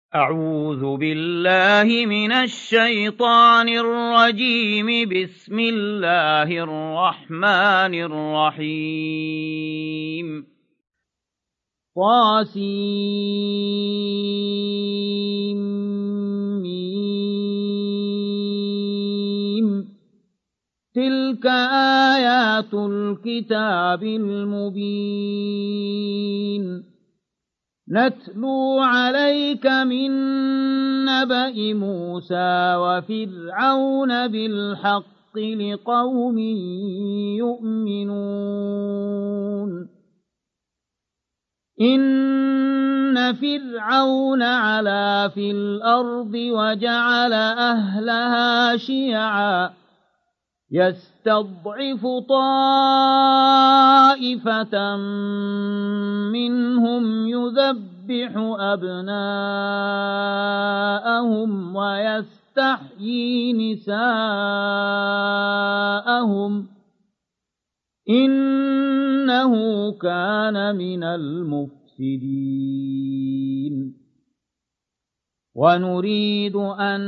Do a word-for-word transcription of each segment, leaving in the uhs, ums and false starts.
أعوذ بالله من الشيطان الرجيم. بسم الله الرحمن الرحيم. طاسيم. تلك آيات الكتاب المبين. نتلو عليك من نبأ موسى وفرعون بالحق لقوم يؤمنون. إن فرعون علا في الأرض وجعل أهلها شيعا يستضعف طائفة منهم يذبح أبناءهم ويستحيي نساءهم إنه كان من المفسدين. ونريد أن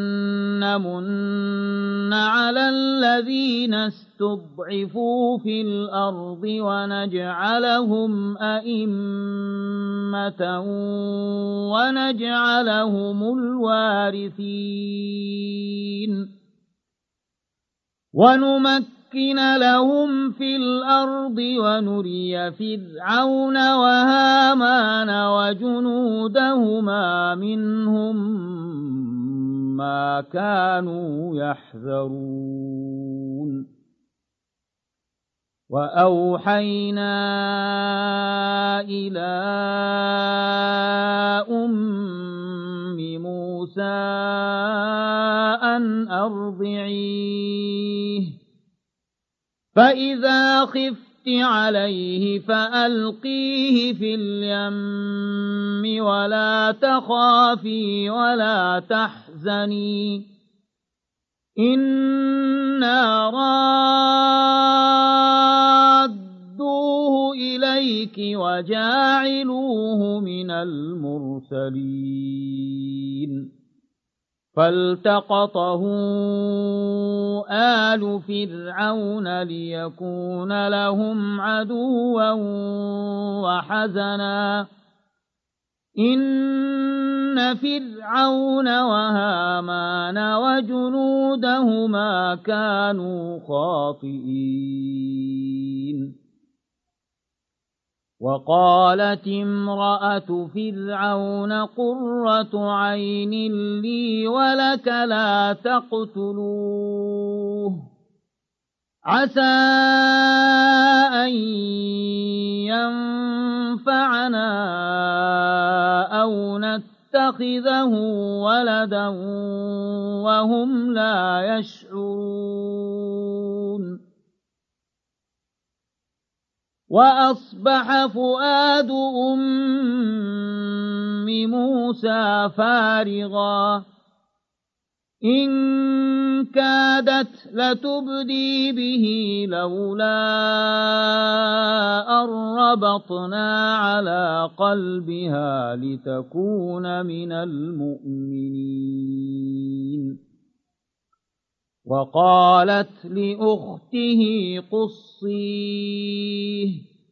نمن على الذين استضعفوا في الأرض ونجعلهم أئمة ونجعلهم الوارثين. ونمكن لهم في الأرض ونري فرعون وهامان وجنودهما منهم ما كانوا يحذرون. وأوحينا إلى أم موسى أن أرضعيه فإذا خفت عليه فألقيه في اليم ولا تخافي ولا تحزني إنا رادوه إليك وجاعلوه من المرسلين. فالتقطه آل فرعون ليكون لهم عدوا وحزنا إن فرعون وهامان وجنودهما كانوا خاطئين. وقالت امرأة فرعون قرة عين لي ولك لا تقتلوه عسى أن ينفعنا أو نتخذه ولدا وهم لا يشعرون. وأصبح فؤاد أم موسى فارغا إن كادت لتبدي به لولا أن ربطنا على قلبها لتكون من المؤمنين. وقالت لأخته قصيه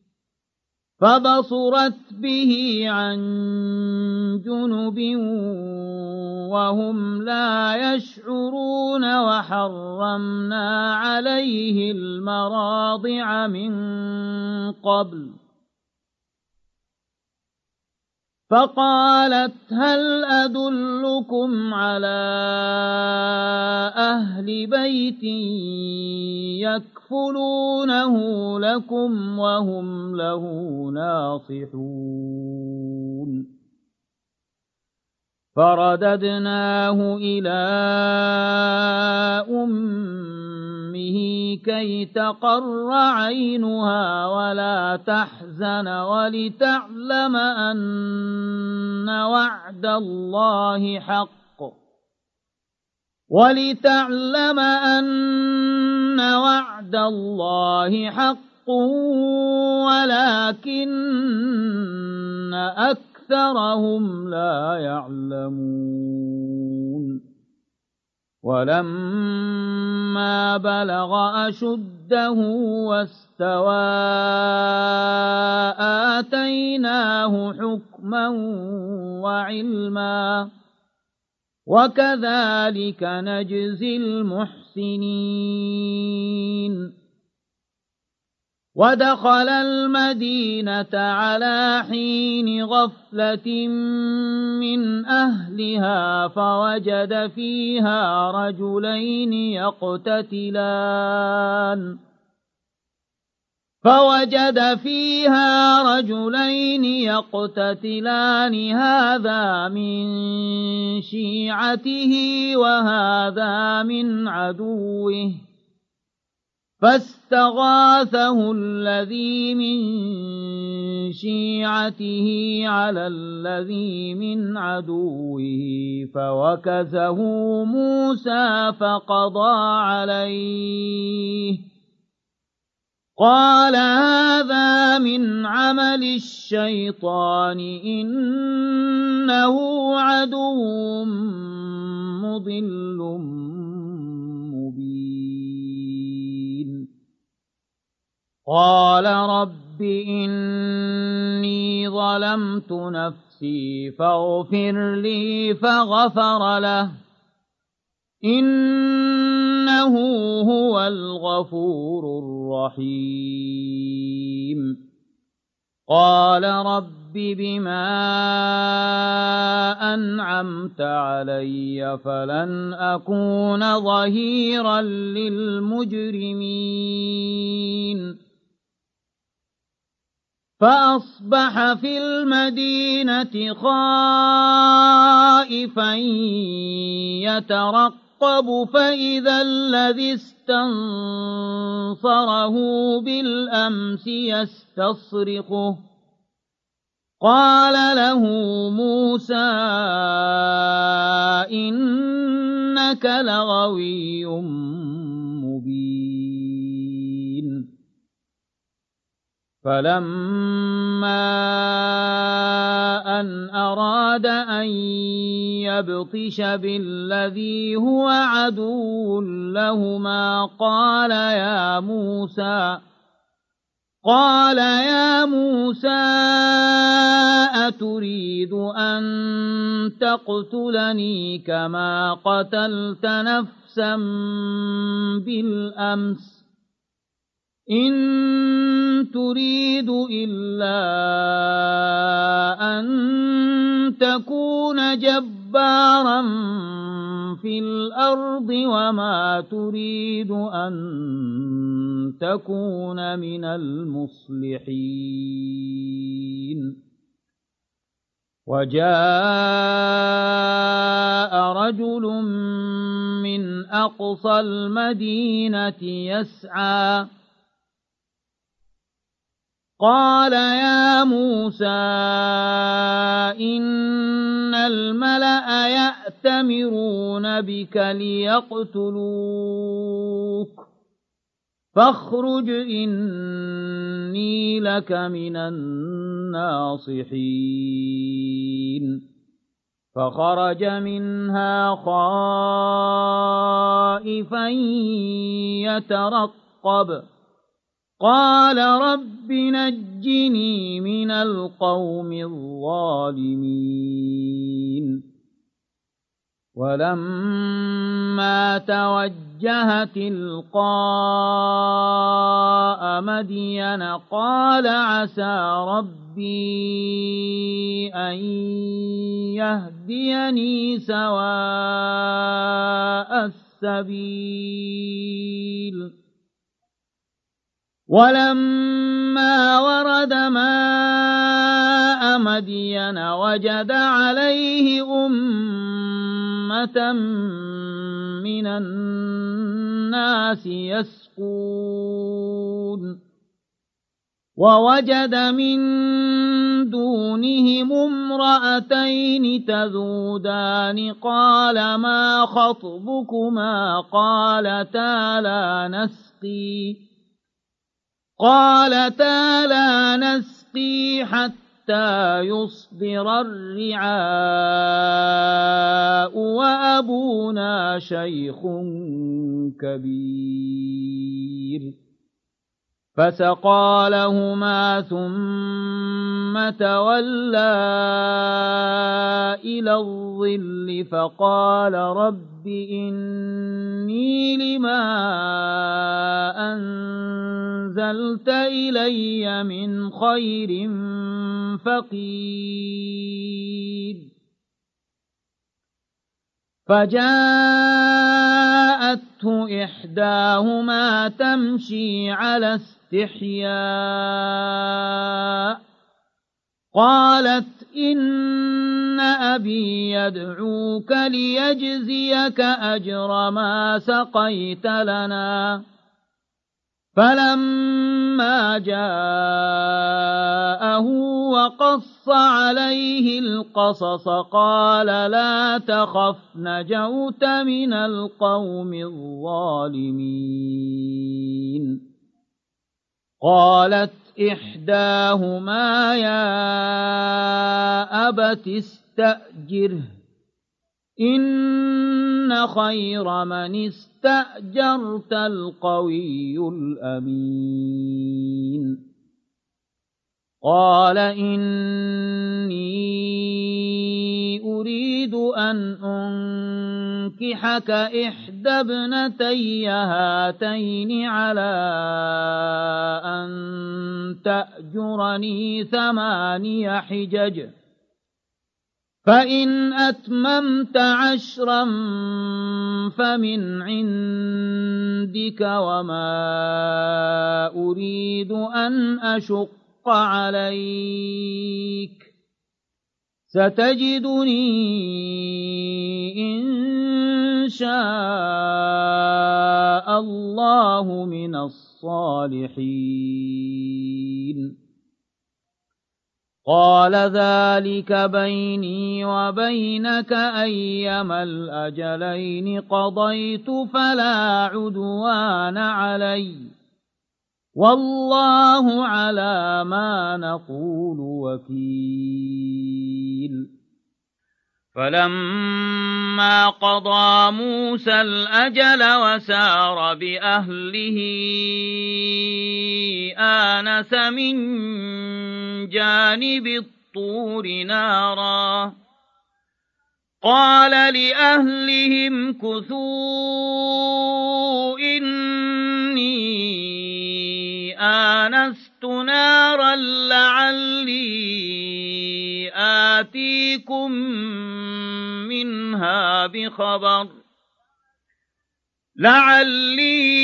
فبصرت به عن جنب وهم لا يشعرون. وحرمنا عليه المراضع من قبل فقالت هل أدلكم على أهل بيت يكفلونه لكم وهم له ناصحون. فرددناه إلى أمه كي تقر عينها ولا تحزن ولتعلم أن وعد الله حق ولتعلم أن وعد الله حق ولكن أكثر أكثرهم لا يعلمون ولما بلغ أشده واستوى آتيناه حكما وعلما وكذلك نجزي المحسنين ودخل المدينة على حين غفلة من أهلها فوجد فيها رجلين يقتتلان فوجد فيها رجلين يقتتلان هذا من شيعته وهذا من عدوه فاستغاثه الذي من شيعته على الذي من عدوه فوكزه موسى فقضى عليه قال هذا من عمل الشيطان إنه عدو مضل مبين قال رب إني ظلمت نفسي فاغفر لي فغفر له إنه هو الغفور الرحيم قال رب بما أنعمت علي فلن أكون ظهيرا للمجرمين فأصبح في المدينة خائفا يترقب فإذا الذي استنصره بالأمس يستصرخه قال له موسى إنك لغوي مبين فلما أن أراد أن يبطش بالذي هو عدو لهما قال يا موسى قال يا موسى أتريد أن تقتلني كما قتلت نفسا بالأمس إن تريد إلا أن تكون جبارا في الأرض وما تريد أن تكون من المصلحين وجاء رجل من أقصى المدينة يسعى قال يا موسى إن الملأ يأتمرون بك ليقتلوك فاخرج إني لك من الناصحين فخرج منها خائفا يترقب قال رب نجني من القوم الظالمين ولما توجه تلقاء مدين قال عسى ربي أن يهديني سواء السبيل ولما ورد ماء مدين وجد عليه أمة من الناس يسقون ووجد من دونهم امرأتين تذودان قال ما خطبكما قالتا لا نسقي قالتا لا نسقي حتى حتى يصدر الرعاء وأبونا شيخ كبير فسقى لهما ثم تولى إلى الظل فقال رب إني لما أنزلت إلي من خير فقير فجاءته إحداهما تمشي على استحياء قالت إن أبي يدعوك ليجزيك أجر ما سقيت لنا فلما جاءه وقص عليه القصص قال لا تخف نجوت من القوم الظالمين قالت إحداهما يا أبت استأجره إن خير من استأجرت القوي الأمين قال إني أريد أن أنكحك إحدى ابنتي هاتين على أن تأجرني ثماني حجج فإن أتممت عشرا فمن عندك وما أريد أن أشق عليك ستجدني إن شاء الله من الصالحين قال ذلك بيني وبينك أيما الأجلين قضيت فلا عدوان علي والله على ما نقول وكيل فلما قضى موسى الأجل وسار بأهله آنس من جانب الطور نارا قال لأهلهم كثوا إني آنست نارا لعلي آتيكم منها بخبر لعلي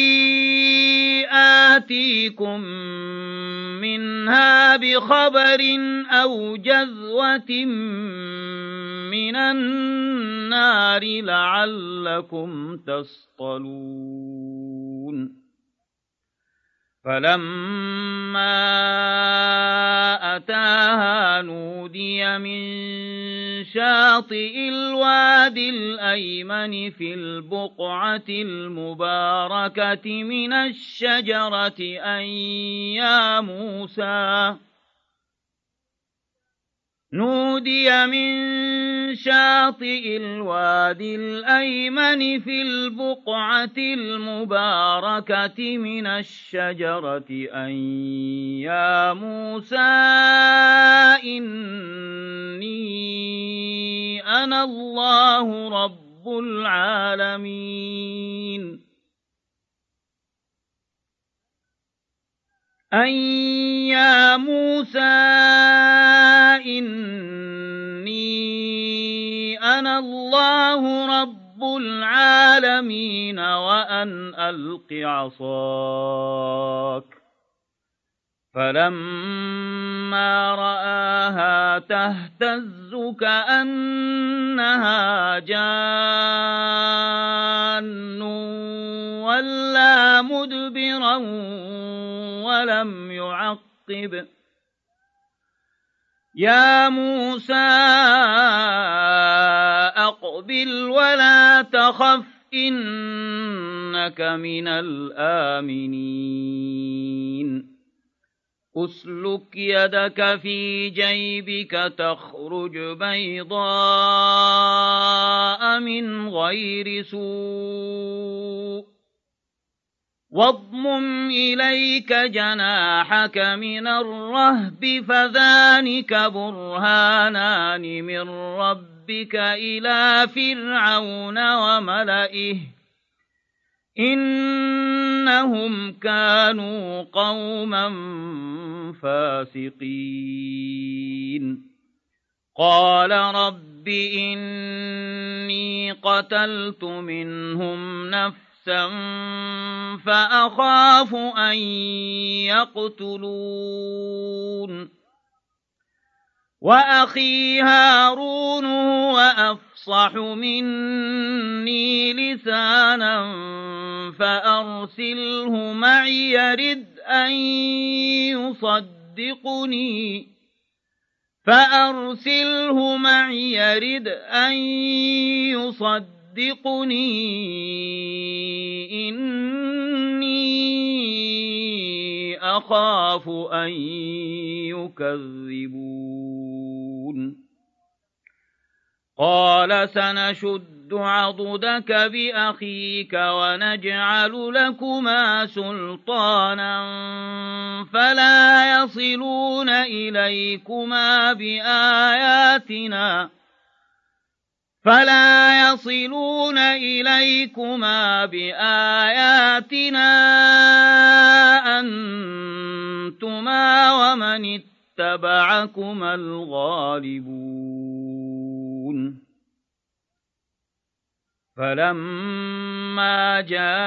آتيكم منها بخبر أو جذوة من النار لعلكم تصطلون فلما أتاها نودي من شاطئ الوادي الأيمن في البقعة المباركة من الشجرة أن يا موسى نودي من شاطئ الوادي الأيمن في البقعة المباركة من الشجرة أن يا موسى إني أنا الله رب العالمين أن يا موسى إني أنا الله رب العالمين وأن ألق عصاك فلما رآها تهتز كأنها جان ولا مدبرا ولم يعقب يا موسى أقبل ولا تخف إنك من الآمنين أسلك يدك في جيبك تخرج بيضاء من غير سوء واضمم إليك جناحك من الرهب فذلك برهانان من ربك إلى فرعون وملئه إنهم كانوا قوما فاسقين قال رب إني قتلت منهم نفسا فأخاف أن يقتلون وأخي هارون هو أفصح مني لسانا فأرسله معي يرد أن يصدقني فأرسله معي يرد أن يصدقني إني أخاف أن يكذبون قال سنشد عضدك بأخيك ونجعل لكما سلطانا فلا يصلون إليكما بآياتنا فلا يصلون إليكما بآياتنا أنتما ومن اتبعكما الغالبون فلما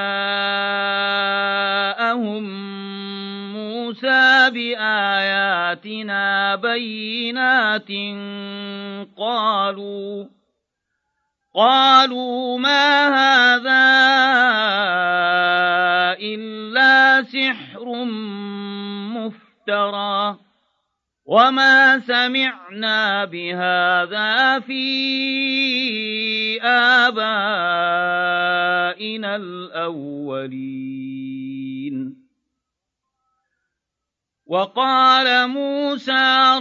جاءهم موسى بآياتنا بينات قالوا قالوا ما هذا إلا سحر مفترى وما سمعنا بهذا في آبائنا الأولين وقال موسى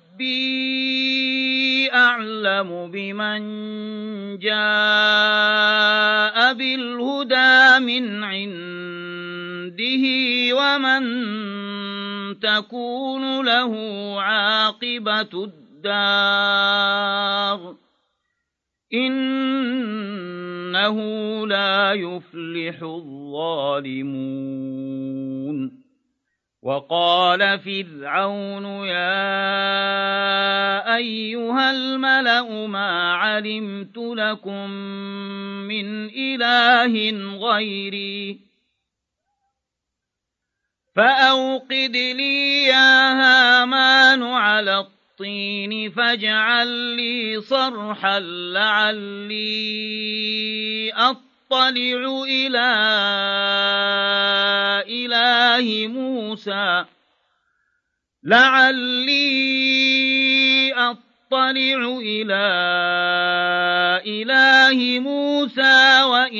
ربي أعلم بمن جاء بالهدى من عنده ومن تكون له عاقبة الدار إنه لا يفلح الظالمون وقال فرعون يا أيها الملأ ما علمت لكم من إله غيري فأوقد لي يا هامان على الطين فاجعل لي صرحا لعلي أطلع إلى إله موسى لعلي أطلع إلى إله موسى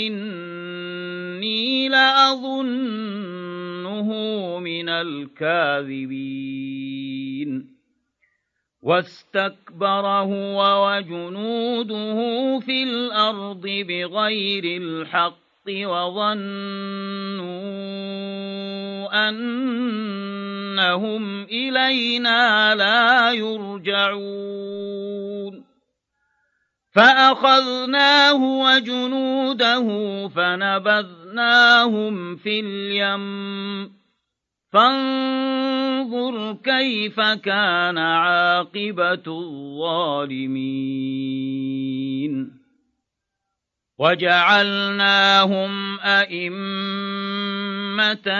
وإني لأظنه من الكاذبين واستكبر هو وجنوده في الأرض بغير الحق وظنوا أنهم إلينا لا يرجعون فأخذناه وجنوده فنبذناهم في اليم فانظر كيف كان عاقبة الظالمين وجعلناهم أئمة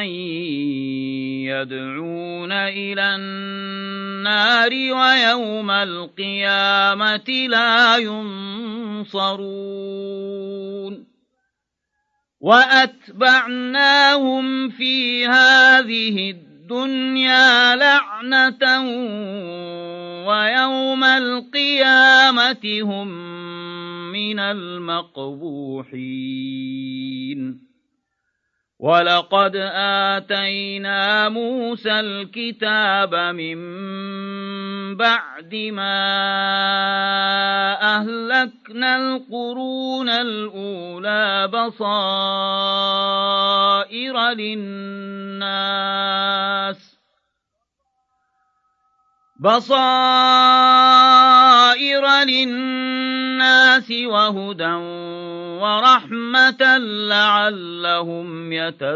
يدعون إلى النار ويوم القيامة لا ينصرون وأتبعناهم في هذه الدنيا لعنة ويوم القيامة هم من المقبوحين ولقد آتينا موسى الكتاب من بعد ما أهلكنا القرون الأولى بصائر للناس بصائر للناس وهدى ورحمة لعلهم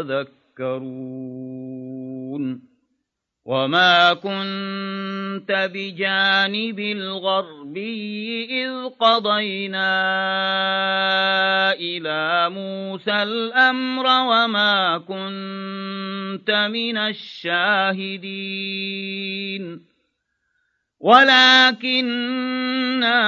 يتذكرون وما كنت بجانب الغربي إذ قضينا إلى موسى الأمر وما كنت من الشاهدين ولكننا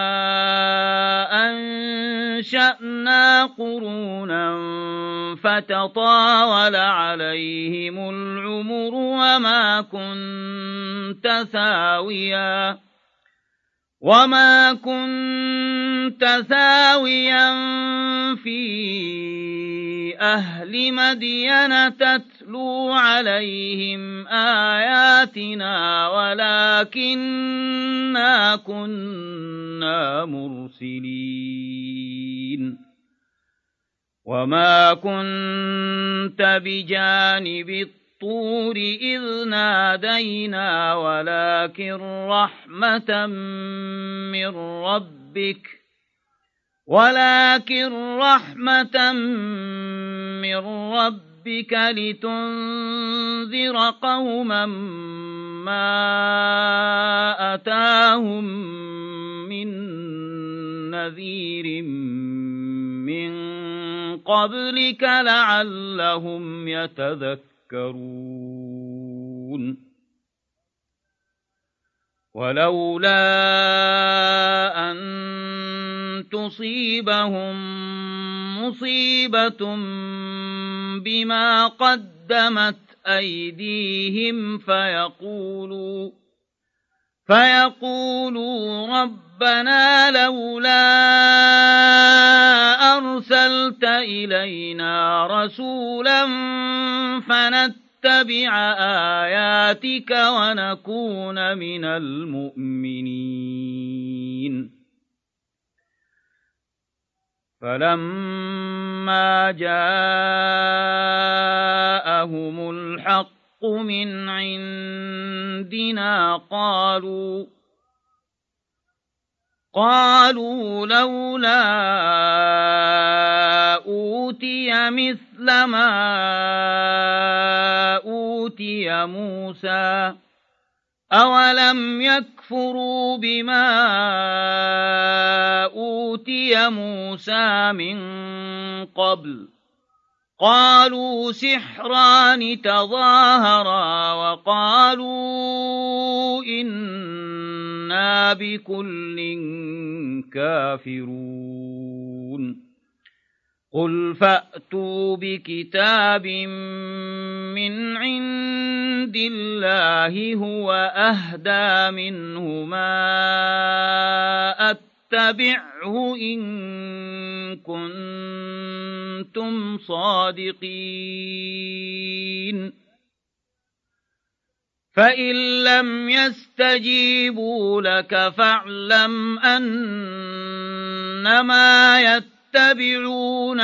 أنشأنا قرونا فتطاول عليهم العمر وما كنت ثاويا وما كنت ثاويا في أهل مدين تتلو عليهم آياتنا ولكننا كنا مرسلين وما كنت بجانب الطور إذ نادينا ولكن رحمة من ربك ولكن رحمة من ربك لتنذر قوما ما أتاهم من نذير من قبلك لعلهم يتذكرون ولولا أن تصيبهم مصيبة بما قدمت أيديهم فيقولوا فيقولوا ربنا لولا أرسلت إلينا رسولا فنتبع آياتك ونكون من المؤمنين فلما جاءهم الحق من عندنا قالوا قالوا لولا أوتي مثل ما أوتي موسى أولم يكفروا بما أوتي موسى من قبل قالوا سحران تظاهرا وقالوا إنا بكل كافرون قل فأتوا بكتاب من عند الله هو أهدى منه ما أتبعه إن كنتم صادقين فإن لم يستجيبوا لك فاعلم أنما يتبعون يتبعون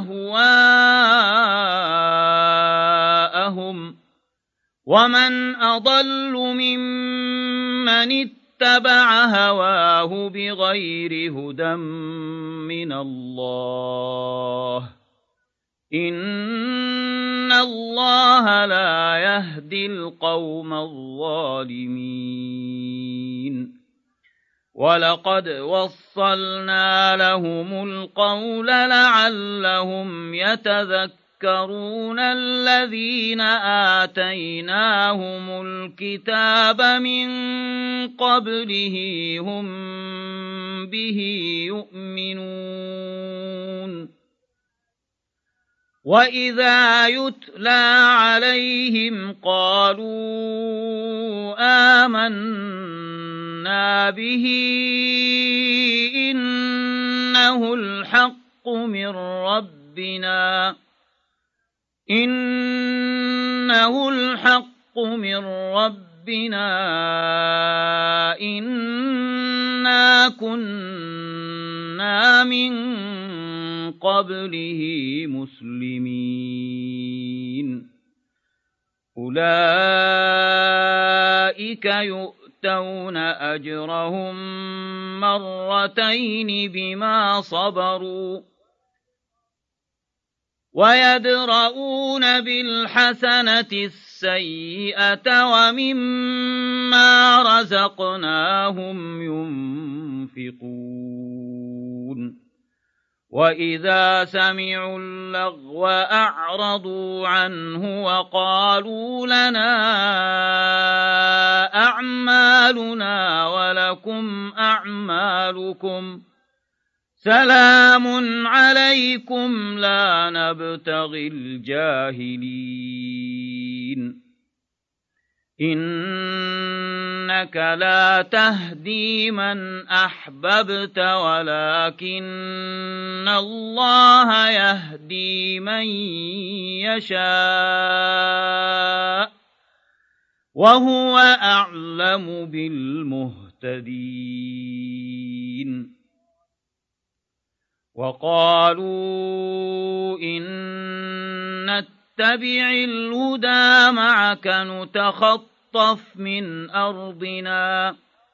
أهواءهم ومن أضل ممن اتبع هواه بغير هدى من الله إن الله لا يهدي القوم الظالمين ولقد وصلنا لهم القول لعلهم يتذكرون الذين آتيناهم الكتاب من قبله هم به يؤمنون وإذا يتلى عليهم قالوا آمنا به إنه الحق من ربنا إنه الحق من ربنا إنا كنا من قبله مسلمين أولئك يؤتون أجرهم مرتين بما صبروا ويدرؤون بالحسنة السيئة ومما رزقناهم ينفقون وإذا سمعوا اللغو أعرضوا عنه وقالوا لنا أعمالنا ولكم أعمالكم سلام عليكم لا نبتغي الجاهلين إنك لا تهدي من أحببت ولكن الله يهدي من يشاء وهو أعلم بالمهتدين وقالوا إن نتبع الهدى معك نتخطف من أرضنا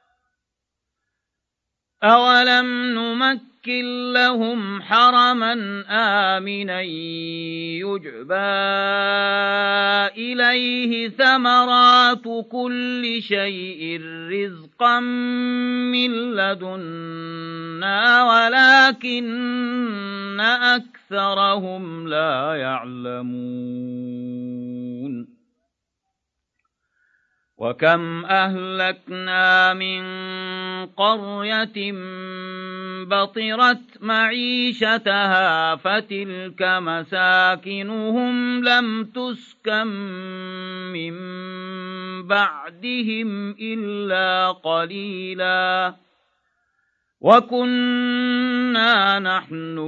أولم نمكن لهم حرما آمنا يجبى إليه ثمرات كل شيء رزقا من لدنا ولكن أكثرهم لا يعلمون وكم أهلكنا من قرية بطرت معيشتها فتلك مساكنهم لم تسكن من بعدهم إلا قليلا وكنا نحن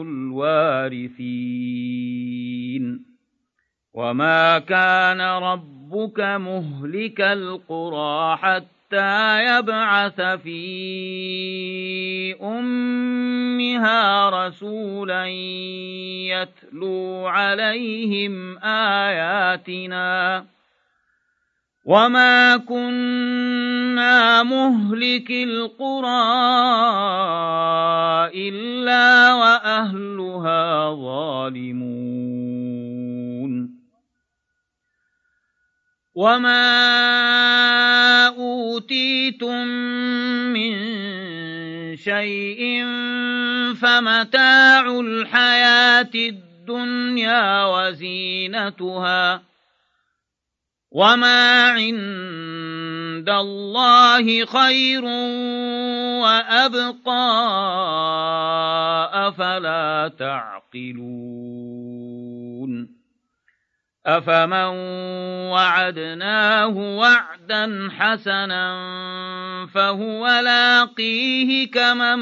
الوارثين وما كان ربك مهلك القرى حتى يبعث في أمها رسولا يتلو عليهم آياتنا وما كنا مهلك القرى إلا وأهلها ظالمون وما أوتيتم من شيء فمتاع الحياة الدنيا وزينتها وما عند الله خير وأبقى أفلا تعقلون أفمن وعدناه وعدا حسنا فهو لاقيه كمن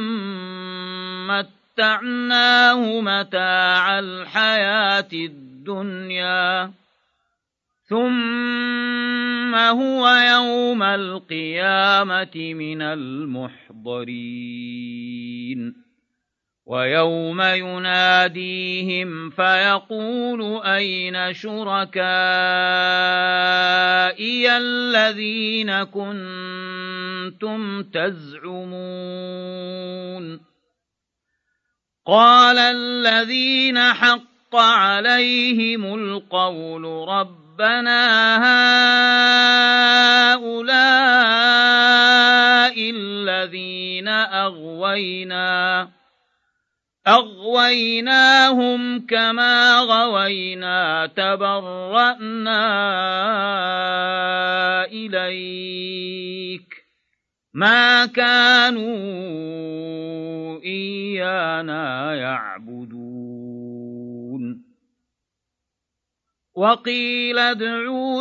متعناه متاع الحياة الدنيا ثم هو يوم القيامة من المحضرين ويوم يناديهم فيقول أين شركائي الذين كنتم تزعمون قال الذين حق عليهم القول ربنا هؤلاء الذين أغوينا أغويناهم كما غوينا تبرأنا إليك ما كانوا إيانا يعبدون وقيل ادعوا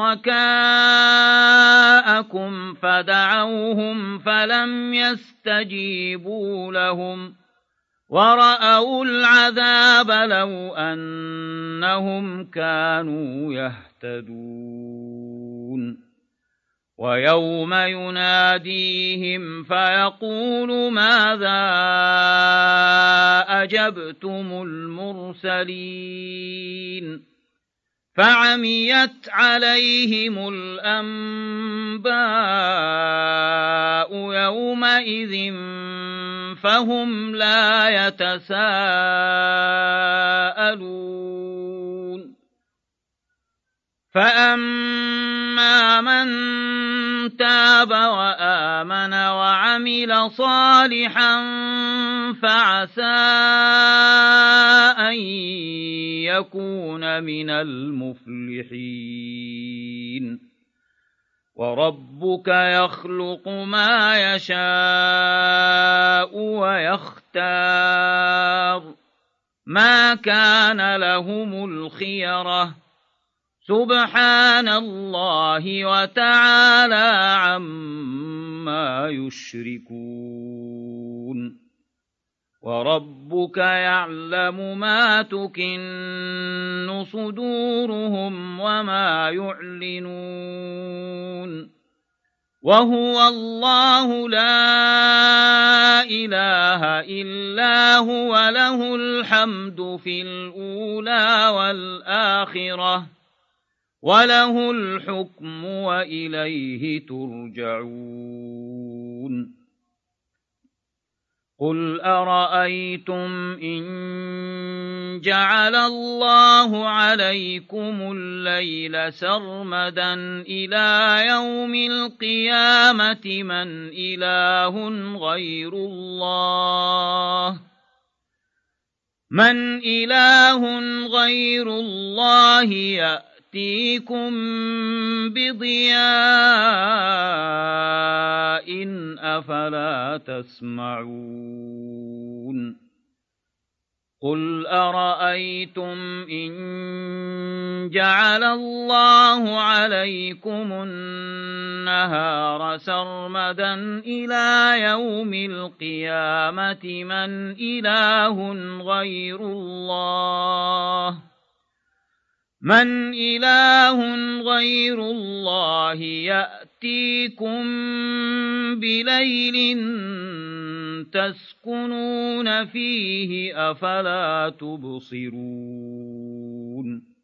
شركاءكم فدعوهم فلم يستجيبوا لهم ورأوا العذاب لو أنهم كانوا يهتدون ويوم يناديهم فيقول ماذا أجبتم المرسلين فعميت عليهم الأنباء يومئذ فهم لا يتساءلون فأما من تاب وآمن وعمل صالحا فعسى أن يكون من المفلحين وربك يخلق ما يشاء ويختار ما كان لهم الخيرة سبحان الله وتعالى عما يشركون وربك يعلم ما تكن صدورهم وما يعلنون وهو الله لا إله إلا هو له الحمد في الأولى والآخرة وله الحكم وإليه ترجعون قل أرأيتم إن جعل الله عليكم الليل سرمدا إلى يوم القيامة من إله غير الله من إله غير الله يأتي يأتيكم بضياء أفلا تسمعون قل أرأيتم إن جعل الله عليكم النهار سرمدا إلى يوم القيامة من إله غير الله من إله غير الله يأتيكم بليل تسكنون فيه أفلا تبصرون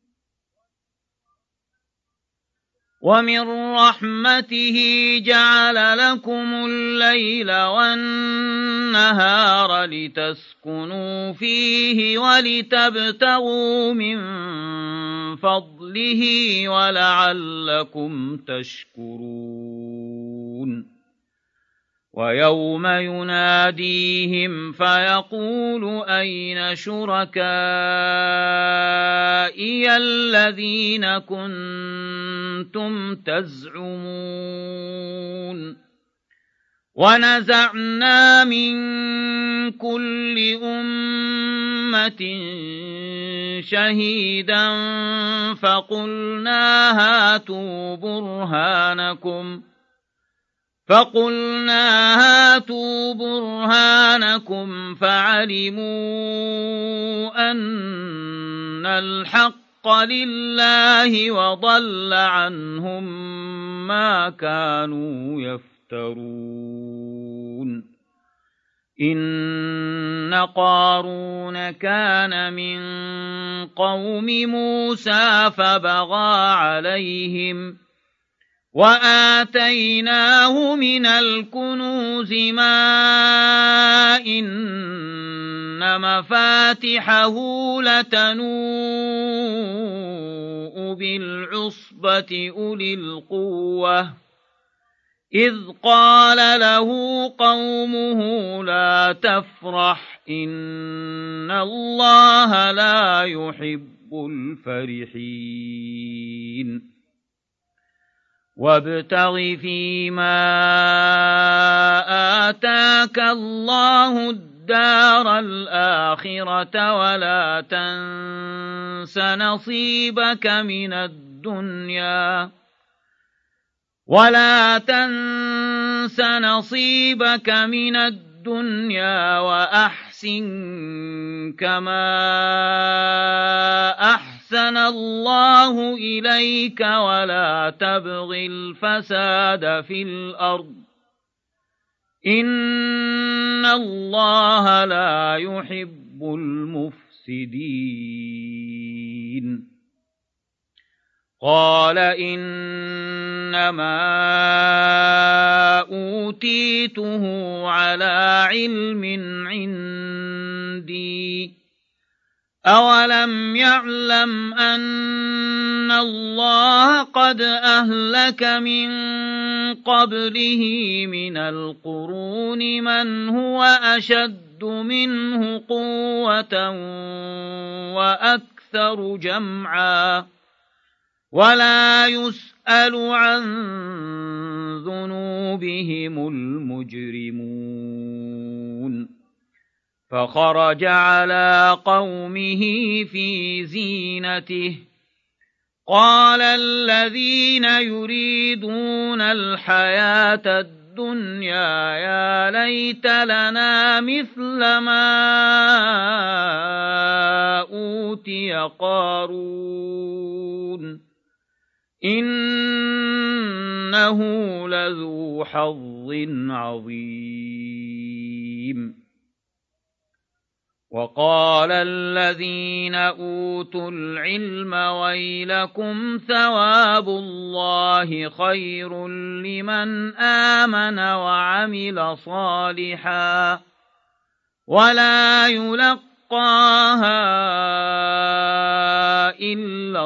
ومن رحمته جعل لكم الليل والنهار لتسكنوا فيه ولتبتغوا من فضله ولعلكم تشكرون ويوم يناديهم فيقول أين شركائي الذين كنتم تزعمون ونزعنا من كل أمة شهيدا فقلنا هاتوا برهانكم فقلنا هاتوا برهانكم فعلموا أن الحق لله وضل عنهم ما كانوا يفترون إن قارون كان من قوم موسى فبغى عليهم وآتيناه من الكنوز ما إن مفاتحه لتنوء بالعصبة أولي القوة إذ قال له قومه لا تفرح إن الله لا يحب الفرحين وابتغ فيما آتاك الله الدار الآخرة ولا تنس نصيبك من الدنيا ولا تنس نصيبك من الدنيا الدنيا وأحسن كما أحسن الله إليك ولا تبغ الفساد في الأرض إن الله لا يحب المفسدين قال إنما أوتيته على علم عندي أولم يعلم أن الله قد أهلك من قبله من القرون من هو أشد منه قوة وأكثر جمعا ولا يسأل عن ذنوبهم المجرمون فخرج على قومه في زينته قال الذين يريدون الحياة الدنيا يا ليت لنا مثل ما أوتي قارون إنه لذو حظ عظيم وقال الذين أوتوا العلم ويلكم ثواب الله خير لمن آمن وعمل صالحا ولا يلقاها إلا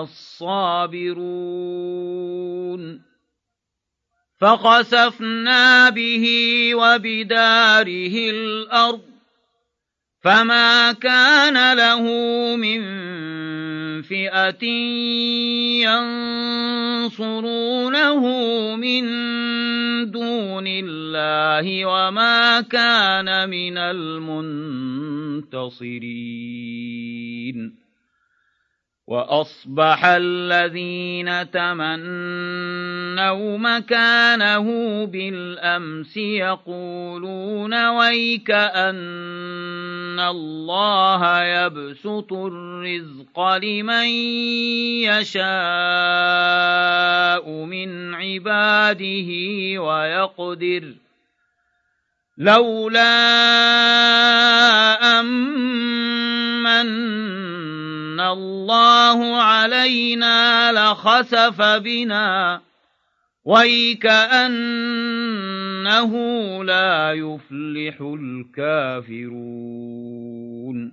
الصابرون فخسفنا به وبداره الأرض فما كان له من فئة ينصرونه من دون الله وما كان من المنتصرين وأصبح الذين تمنوا مكانه بالأمس يقولون ويك أن الله يبسط الرزق لمن يشاء من عباده ويقدر لولا أمن الله علينا لخسف بنا ويكأنه لا يفلح الكافرون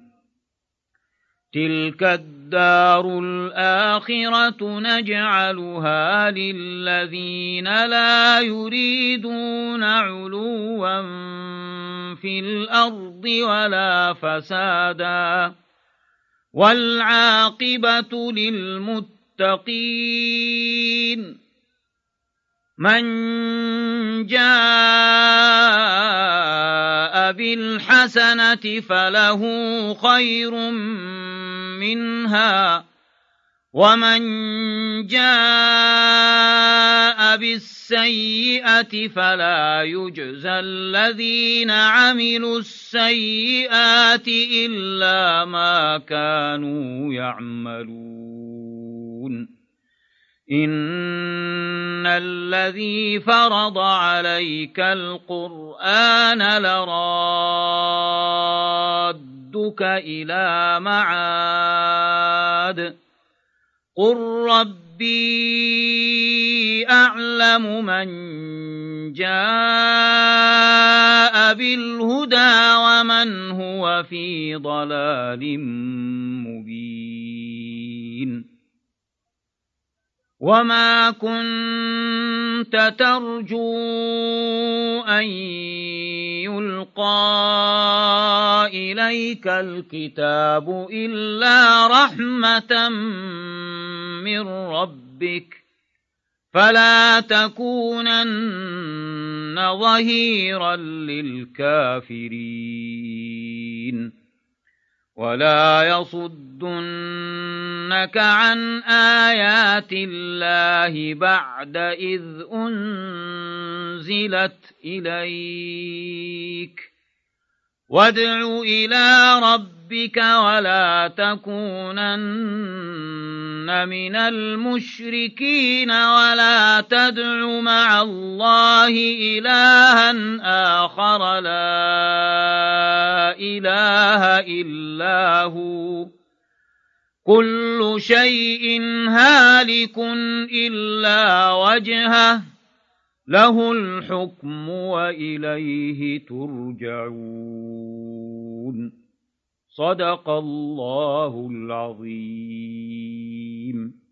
تلك الدار الآخرة نجعلها للذين لا يريدون علوا في الأرض ولا فسادا والعاقبة للمتقين من جاء بالحسنة فله خير منها ومن جاء بالسيئة فلا يجزى الذين عملوا السيئات إلا ما كانوا يعملون إن الذي فرض عليك القرآن لرادك إلى معاد قل ربي أعلم من جاء بالهدى ومن هو في ضلال مبين وما كنت ترجو أن يلقى إليك الكتاب إلا رحمة من ربك فلا تكونن ظهيرا للكافرين ولا يصدنك عن آيات الله بعد إذ أنزلت إليك وادع إلى ربك ولا تكونن من المشركين ولا تدع مع الله إلها آخر لا إله إلا هو كل شيء هالك إلا وجهه له الحكم وإليه ترجعون صدق الله العظيم.